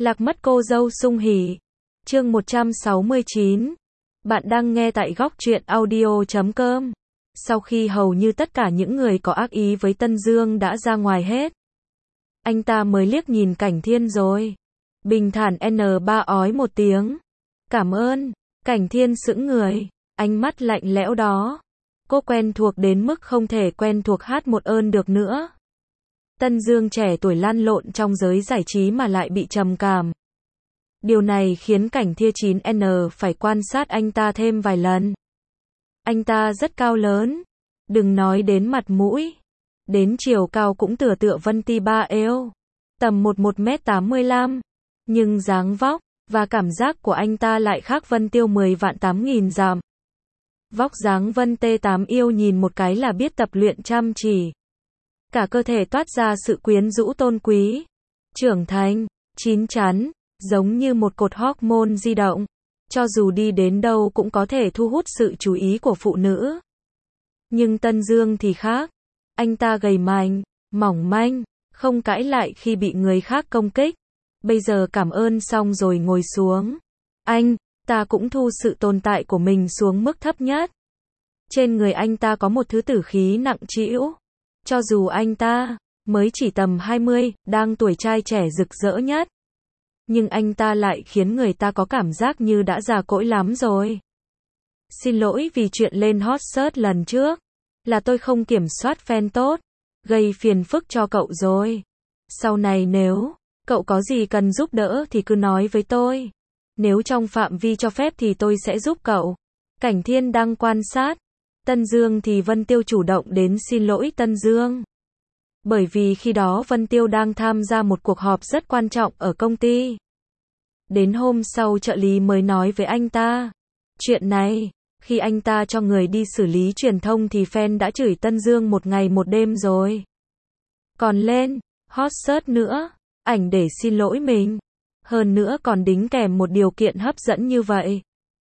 Lạc mất cô dâu sung hỉ. Chương 169. Bạn đang nghe tại góc truyện audio.com. Sau khi hầu như tất cả những người có ác ý với Tân Dương đã ra ngoài hết, anh ta mới liếc nhìn Cảnh Thiên rồi bình thản N3 ói một tiếng. Cảm ơn. Cảnh Thiên sững người, ánh mắt lạnh lẽo đó. Cô quen thuộc đến mức không thể quen thuộc hát một ơn được nữa. Tân Dương trẻ tuổi lăn lộn trong giới giải trí mà lại bị trầm cảm. Điều này khiến Cảnh Thiên 9N phải quan sát anh ta thêm vài lần. Anh ta rất cao lớn, đừng nói đến mặt mũi, đến chiều cao cũng tựa tựa Vân Ti Ba eo, tầm 11m85, nhưng dáng vóc và cảm giác của anh ta lại khác Vân Tiêu 10 vạn 8.000 dặm. Vóc dáng Vân T8 yêu nhìn một cái là biết tập luyện chăm chỉ. Cả cơ thể toát ra sự quyến rũ tôn quý, trưởng thành, chín chắn, giống như một cột hormone di động. Cho dù đi đến đâu cũng có thể thu hút sự chú ý của phụ nữ. Nhưng Tân Dương thì khác. Anh ta gầy mạnh, mỏng manh, không cãi lại khi bị người khác công kích. Bây giờ cảm ơn xong rồi ngồi xuống. Anh ta cũng thu sự tồn tại của mình xuống mức thấp nhất. Trên người anh ta có một thứ tử khí nặng trĩu. Cho dù anh ta mới chỉ tầm 20, đang tuổi trai trẻ rực rỡ nhất, nhưng anh ta lại khiến người ta có cảm giác như đã già cỗi lắm rồi. Xin lỗi vì chuyện lên hot search lần trước. Là tôi không kiểm soát fan tốt, gây phiền phức cho cậu rồi. Sau này nếu cậu có gì cần giúp đỡ thì cứ nói với tôi. Nếu trong phạm vi cho phép thì tôi sẽ giúp cậu. Cảnh Thiên đang quan sát Tân Dương thì Vân Tiêu chủ động đến xin lỗi Tân Dương. Bởi vì khi đó Vân Tiêu đang tham gia một cuộc họp rất quan trọng ở công ty. Đến hôm sau trợ lý mới nói với anh ta chuyện này. Khi anh ta cho người đi xử lý truyền thông thì fan đã chửi Tân Dương một ngày một đêm rồi. Còn lên hot search nữa, ảnh để xin lỗi mình. Hơn nữa còn đính kèm một điều kiện hấp dẫn như vậy.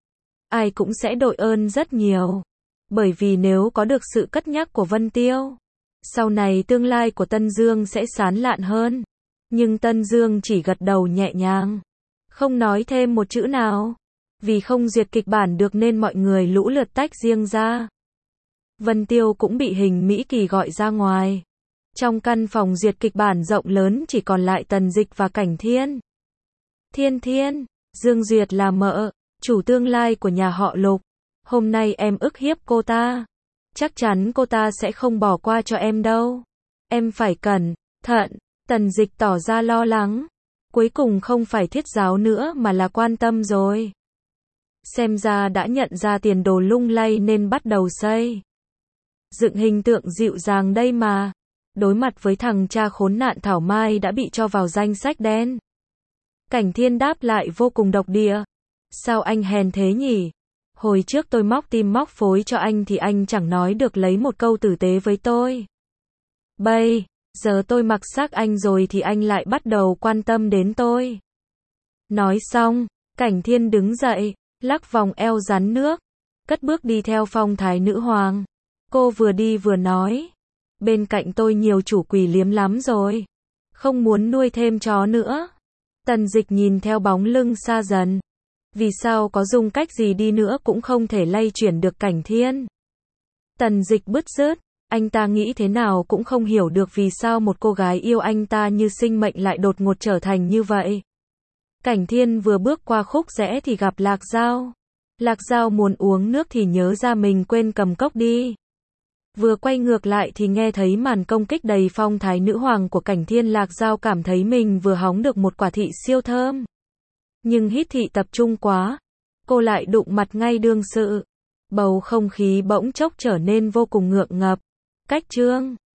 Ai cũng sẽ đội ơn rất nhiều. Bởi vì nếu có được sự cất nhắc của Vân Tiêu, sau này tương lai của Tân Dương sẽ sáng lạn hơn. Nhưng Tân Dương chỉ gật đầu nhẹ nhàng, không nói thêm một chữ nào. Vì không duyệt kịch bản được nên mọi người lũ lượt tách riêng ra. Vân Tiêu cũng bị Hình Mỹ Kỳ gọi ra ngoài. Trong căn phòng duyệt kịch bản rộng lớn chỉ còn lại Tần Dịch và Cảnh Thiên. Thiên, Dương Duyệt là mợ, chủ tương lai của nhà họ Lục. Hôm nay em ức hiếp cô ta. Chắc chắn cô ta sẽ không bỏ qua cho em đâu. Em phải cẩn thận. Tần Dịch tỏ ra lo lắng. Cuối cùng không phải thiết giáo nữa mà là quan tâm rồi. Xem ra đã nhận ra tiền đồ lung lay nên bắt đầu xây dựng hình tượng dịu dàng đây mà. Đối mặt với thằng cha khốn nạn Thảo Mai đã bị cho vào danh sách đen. Cảnh Thiên đáp lại vô cùng độc địa. Sao anh hèn thế nhỉ? Hồi trước tôi móc tim móc phối cho anh thì anh chẳng nói được lấy một câu tử tế với tôi. Bây giờ tôi mặc xác anh rồi thì anh lại bắt đầu quan tâm đến tôi. Nói xong, Cảnh Thiên đứng dậy, lắc vòng eo rắn nước, cất bước đi theo phong thái nữ hoàng. Cô vừa đi vừa nói, bên cạnh tôi nhiều chủ quỷ liếm lắm rồi, không muốn nuôi thêm chó nữa. Tần Dịch nhìn theo bóng lưng xa dần. Vì sao có dùng cách gì đi nữa cũng không thể lay chuyển được Cảnh Thiên. Tần Dịch bứt rứt, anh ta nghĩ thế nào cũng không hiểu được vì sao một cô gái yêu anh ta như sinh mệnh lại đột ngột trở thành như vậy. Cảnh Thiên vừa bước qua khúc rẽ thì gặp Lạc Giao. Lạc Giao muốn uống nước thì nhớ ra mình quên cầm cốc đi. Vừa quay ngược lại thì nghe thấy màn công kích đầy phong thái nữ hoàng của Cảnh Thiên. Lạc Giao cảm thấy mình vừa hóng được một quả thị siêu thơm. Nhưng hít thị tập trung quá, cô lại đụng mặt ngay đương sự. Bầu không khí bỗng chốc trở nên vô cùng ngượng ngập. Cách Trương